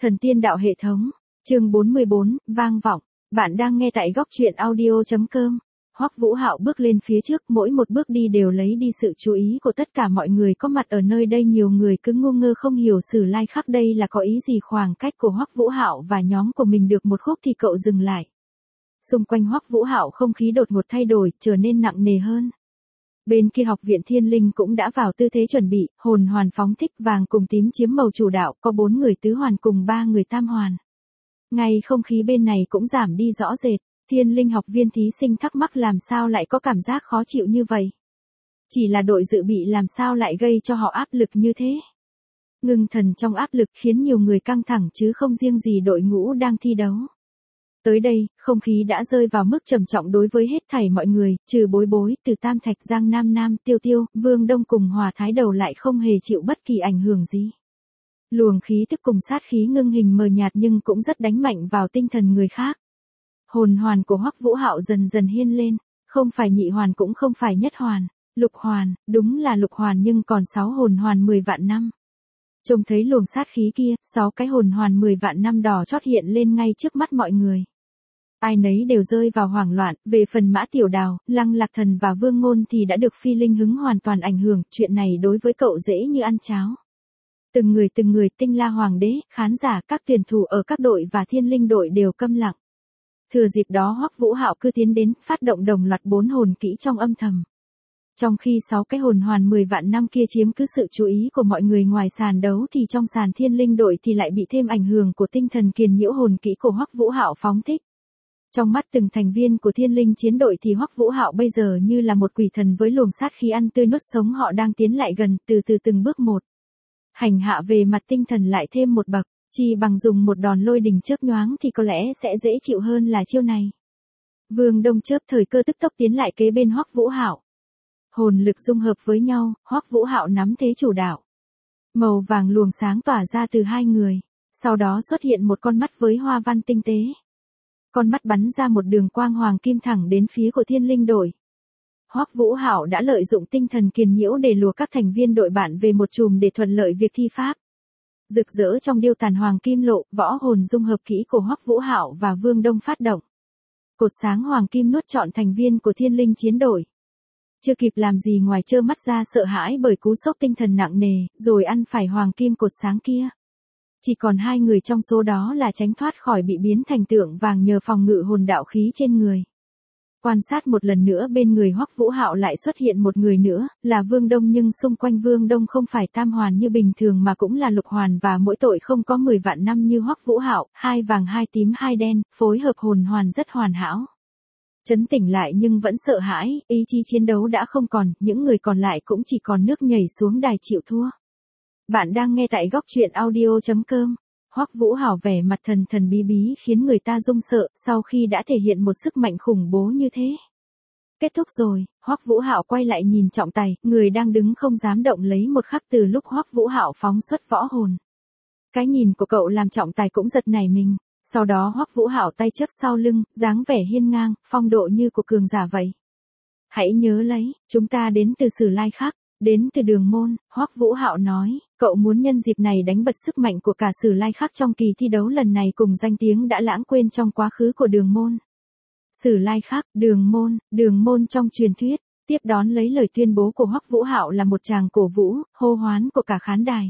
Thần tiên đạo hệ thống, chương 44, vang vọng. Bạn đang nghe tại góc truyện audio.com. Hoắc Vũ Hạo bước lên phía trước, mỗi một bước đi đều lấy đi sự chú ý của tất cả mọi người có mặt ở nơi đây. Nhiều người cứ ngu ngơ không hiểu Sử Lai Khắc đây là có ý gì. Khoảng cách của Hoắc Vũ Hạo và nhóm của mình được một khúc thì cậu dừng lại. Xung quanh Hoắc Vũ Hạo không khí đột ngột thay đổi, trở nên nặng nề hơn. Bên kia học viện Thiên Linh cũng đã vào tư thế chuẩn bị, hồn hoàn phóng thích, vàng cùng tím chiếm màu chủ đạo, có 4 người tứ hoàn cùng 3 người tam hoàn. Ngay không khí bên này cũng giảm đi rõ rệt, Thiên Linh học viên thí sinh thắc mắc làm sao lại có cảm giác khó chịu như vậy. Chỉ là đội dự bị làm sao lại gây cho họ áp lực như thế. Ngưng thần trong áp lực khiến nhiều người căng thẳng chứ không riêng gì đội ngũ đang thi đấu. Tới đây, không khí đã rơi vào mức trầm trọng đối với hết thảy mọi người, trừ Bối Bối, Từ Tam Thạch, Giang Nam Nam, Tiêu Tiêu, Vương Đông cùng Hòa Thái Đầu lại không hề chịu bất kỳ ảnh hưởng gì. Luồng khí tức cùng sát khí ngưng hình mờ nhạt nhưng cũng rất đánh mạnh vào tinh thần người khác. Hồn hoàn của Hoắc Vũ Hạo dần dần hiên lên, không phải nhị hoàn cũng không phải nhất hoàn, lục hoàn, đúng là lục hoàn nhưng còn 6 hồn hoàn 10 vạn năm. Trông thấy luồng sát khí kia, 6 cái hồn hoàn 10 vạn năm đỏ chót hiện lên ngay trước mắt mọi người. Ai nấy đều rơi vào hoảng loạn, về phần Mã Tiểu Đào, Lăng Lạc Thần và Vương Ngôn thì đã được phi linh hứng hoàn toàn ảnh hưởng, chuyện này đối với cậu dễ như ăn cháo. Từng người, Tinh La Hoàng đế, khán giả, các tuyển thủ ở các đội và Thiên Linh đội đều câm lặng. Thừa dịp đó Hoắc Vũ Hạo cứ tiến đến, phát động đồng loạt 4 hồn kỹ trong âm thầm. Trong khi 6 cái hồn hoàn 10 vạn năm kia chiếm cứ sự chú ý của mọi người ngoài sàn đấu thì trong sàn Thiên Linh đội thì lại bị thêm ảnh hưởng của tinh thần kiền nhiễu hồn kỹ của Hoắc Vũ Hạo phóng thích. Trong mắt từng thành viên của Thiên Linh chiến đội thì Hoắc Vũ Hạo bây giờ như là một quỷ thần với luồng sát khí ăn tươi nuốt sống họ đang tiến lại gần, từ từ từng bước một. Hành hạ về mặt tinh thần lại thêm một bậc, chỉ bằng dùng một đòn lôi đình chớp nhoáng thì có lẽ sẽ dễ chịu hơn là chiêu này. Vương Đông chớp thời cơ tức tốc tiến lại kế bên Hoắc Vũ Hạo. Hồn lực dung hợp với nhau, Hoắc Vũ Hạo nắm thế chủ đạo. Màu vàng luồng sáng tỏa ra từ hai người, sau đó xuất hiện một con mắt với hoa văn tinh tế. Con mắt bắn ra một đường quang hoàng kim thẳng đến phía của Thiên Linh đội. Hoắc Vũ Hạo đã lợi dụng tinh thần kiền nhiễu để lùa các thành viên đội bạn về một chùm để thuận lợi việc thi pháp. Rực rỡ trong điêu tàn hoàng kim lộ, võ hồn dung hợp kỹ của Hoắc Vũ Hạo và Vương Đông phát động. Cột sáng hoàng kim nuốt trọn thành viên của Thiên Linh chiến đội. Chưa kịp làm gì ngoài trơ mắt ra sợ hãi bởi cú sốc tinh thần nặng nề, rồi ăn phải hoàng kim cột sáng kia. Chỉ còn 2 người trong số đó là tránh thoát khỏi bị biến thành tượng vàng nhờ phòng ngự hồn đạo khí trên người. Quan sát một lần nữa bên người Hoắc Vũ Hạo lại xuất hiện một người nữa, là Vương Đông nhưng xung quanh Vương Đông không phải tam hoàn như bình thường mà cũng là lục hoàn và mỗi tội không có 10 vạn năm như Hoắc Vũ Hạo, 2 vàng 2 tím 2 đen, phối hợp hồn hoàn rất hoàn hảo. Trấn tỉnh lại nhưng vẫn sợ hãi, ý chí chiến đấu đã không còn, những người còn lại cũng chỉ còn nước nhảy xuống đài chịu thua. Bạn đang nghe tại góc truyện audio.com. Hoắc Vũ Hạo vẻ mặt thần thần bí bí khiến người ta run sợ, sau khi đã thể hiện một sức mạnh khủng bố như thế. Kết thúc rồi, Hoắc Vũ Hạo quay lại nhìn trọng tài, người đang đứng không dám động lấy một khắc từ lúc Hoắc Vũ Hạo phóng xuất võ hồn. Cái nhìn của cậu làm trọng tài cũng giật nảy mình, sau đó Hoắc Vũ Hạo tay chắp sau lưng, dáng vẻ hiên ngang, phong độ như của cường giả vậy. Hãy nhớ lấy, chúng ta đến từ Sử Lai Khắc. Đến từ Đường Môn, Hoắc Vũ Hạo nói, cậu muốn nhân dịp này đánh bật sức mạnh của cả Sử Lai Khắc trong kỳ thi đấu lần này cùng danh tiếng đã lãng quên trong quá khứ của Đường Môn. Sử Lai Khắc, Đường Môn trong truyền thuyết, tiếp đón lấy lời tuyên bố của Hoắc Vũ Hạo là một tràng cổ vũ, hô hoán của cả khán đài.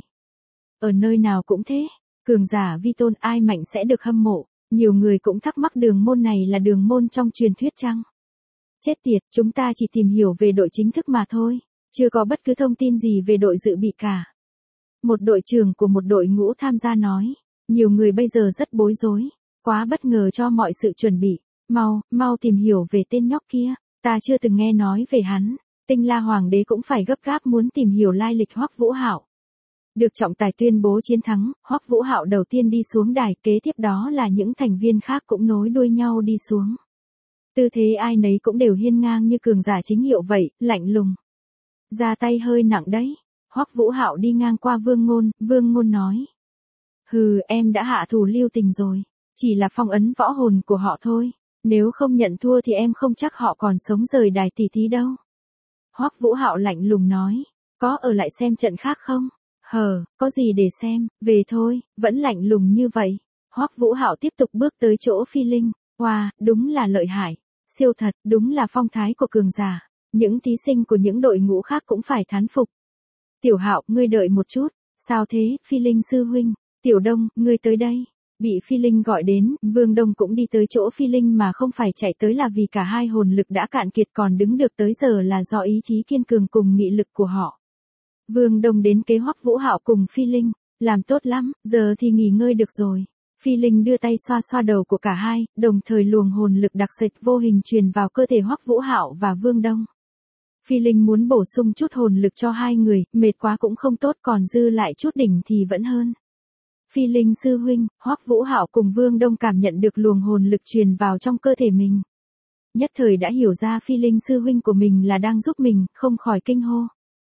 Ở nơi nào cũng thế, cường giả vi tôn ai mạnh sẽ được hâm mộ, nhiều người cũng thắc mắc Đường Môn này là Đường Môn trong truyền thuyết chăng? Chết tiệt, chúng ta chỉ tìm hiểu về đội chính thức mà thôi. Chưa có bất cứ thông tin gì về đội dự bị cả. Một đội trưởng của một đội ngũ tham gia nói, nhiều người bây giờ rất bối rối, quá bất ngờ cho mọi sự chuẩn bị, mau tìm hiểu về tên nhóc kia, ta chưa từng nghe nói về hắn. Tinh La Hoàng đế cũng phải gấp gáp muốn tìm hiểu lai lịch Hoắc Vũ Hạo. Được trọng tài tuyên bố chiến thắng, Hoắc Vũ Hạo đầu tiên đi xuống đài, kế tiếp đó là những thành viên khác cũng nối đuôi nhau đi xuống. Tư thế ai nấy cũng đều hiên ngang như cường giả chính hiệu vậy, lạnh lùng. Ra tay hơi nặng đấy. Hoắc Vũ Hạo đi ngang qua Vương Ngôn nói. Hừ, em đã hạ thủ lưu tình rồi. Chỉ là phong ấn võ hồn của họ thôi. Nếu không nhận thua thì em không chắc họ còn sống rời đài tỷ thí đâu. Hoắc Vũ Hạo lạnh lùng nói. Có ở lại xem trận khác không? Có gì để xem, về thôi, vẫn lạnh lùng như vậy. Hoắc Vũ Hạo tiếp tục bước tới chỗ Phi Linh. Wow, đúng là lợi hại. Siêu thật, đúng là phong thái của cường giả. Những thí sinh của những đội ngũ khác cũng phải thán phục. Tiểu Hạo, ngươi đợi một chút. Sao thế, Phi Linh sư huynh? Tiểu Đông, ngươi tới đây. Bị Phi Linh gọi đến, Vương Đông cũng đi tới chỗ Phi Linh mà không phải chạy tới là vì cả hai hồn lực đã cạn kiệt, còn đứng được tới giờ là do ý chí kiên cường cùng nghị lực của họ. Vương Đông đến kế Hoắc Vũ Hạo cùng Phi Linh, làm tốt lắm, giờ thì nghỉ ngơi được rồi. Phi Linh đưa tay xoa xoa đầu của cả hai, đồng thời luồng hồn lực đặc sệt vô hình truyền vào cơ thể Hoắc Vũ Hạo và Vương Đông. Phi Linh muốn bổ sung chút hồn lực cho hai người, mệt quá cũng không tốt, còn dư lại chút đỉnh thì vẫn hơn. Phi Linh sư huynh, Hoắc Vũ Hạo cùng Vương Đông cảm nhận được luồng hồn lực truyền vào trong cơ thể mình. Nhất thời đã hiểu ra Phi Linh sư huynh của mình là đang giúp mình, không khỏi kinh hô.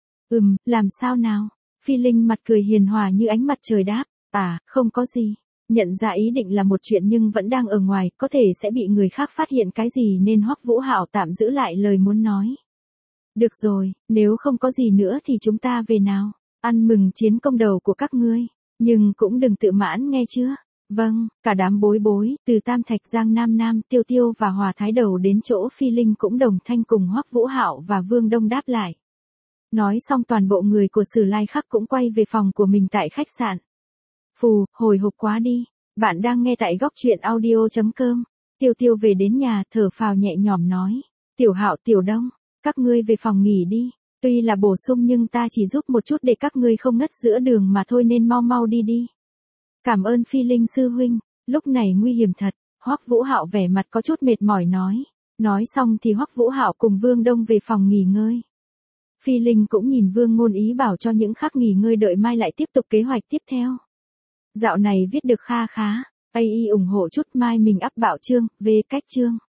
Làm sao nào? Phi Linh mặt cười hiền hòa như ánh mặt trời đáp, không có gì. Nhận ra ý định là một chuyện nhưng vẫn đang ở ngoài, có thể sẽ bị người khác phát hiện cái gì nên Hoắc Vũ Hạo tạm giữ lại lời muốn nói. Được rồi, nếu không có gì nữa thì chúng ta về nào. Ăn mừng chiến công đầu của các ngươi. Nhưng cũng đừng tự mãn nghe chưa? Vâng, cả đám bối bối, từ Tam Thạch Giang Nam Nam, Tiêu Tiêu và Hòa Thái Đầu đến chỗ Phi Linh cũng đồng thanh cùng Hoắc Vũ Hạo và Vương Đông đáp lại. Nói xong toàn bộ người của Sử Lai Khắc cũng quay về phòng của mình tại khách sạn. Phù, hồi hộp quá đi. Bạn đang nghe tại góc truyện audio.com. Tiêu Tiêu về đến nhà, thở phào nhẹ nhõm nói. Tiểu Hạo, Tiểu Đông, các ngươi về phòng nghỉ đi. Tuy là bổ sung nhưng ta chỉ giúp một chút để các ngươi không ngất giữa đường mà thôi, nên mau mau đi đi. Cảm ơn Phi Linh sư huynh, lúc này nguy hiểm thật. Hoắc Vũ Hạo vẻ mặt có chút mệt mỏi nói. Nói xong thì Hoắc Vũ Hạo cùng Vương Đông về phòng nghỉ ngơi. Phi Linh cũng nhìn Vương Ngôn Ý bảo cho những khác nghỉ ngơi đợi mai lại tiếp tục kế hoạch tiếp theo. Dạo này viết được kha khá, AI ủng hộ chút, mai mình up bạo chương, về cách chương.